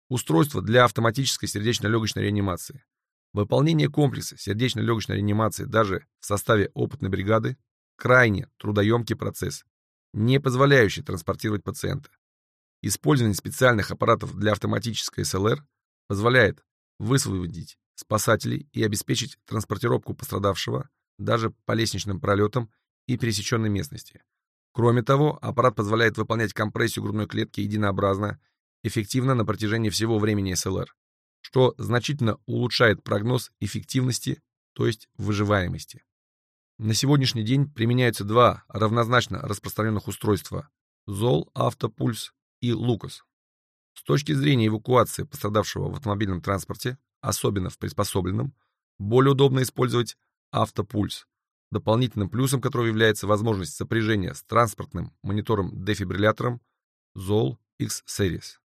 Устройство для автоматической сердечно-легочной реанимации. Выполнение комплекса сердечно-легочной реанимации даже в составе опытной бригады крайне трудоемкий процесс, не позволяющий транспортировать пациента. Использование специальных аппаратов для автоматической СЛР позволяет высвободить спасателей и обеспечить транспортировку пострадавшего даже по лестничным пролетам и пересеченной местности. Кроме того, аппарат позволяет выполнять компрессию грудной клетки единообразно, эффективно на протяжении всего времени СЛР, что значительно улучшает прогноз эффективности, то есть выживаемости. На сегодняшний день применяются два равнозначно распространенных устройства – ЗОЛ Автопульс и Лукас. С точки зрения эвакуации пострадавшего в автомобильном транспорте, особенно в приспособленном, более удобно использовать Автопульс, дополнительным плюсом которого является возможность сопряжения с транспортным монитором-дефибриллятором ЗОЛ X-Series.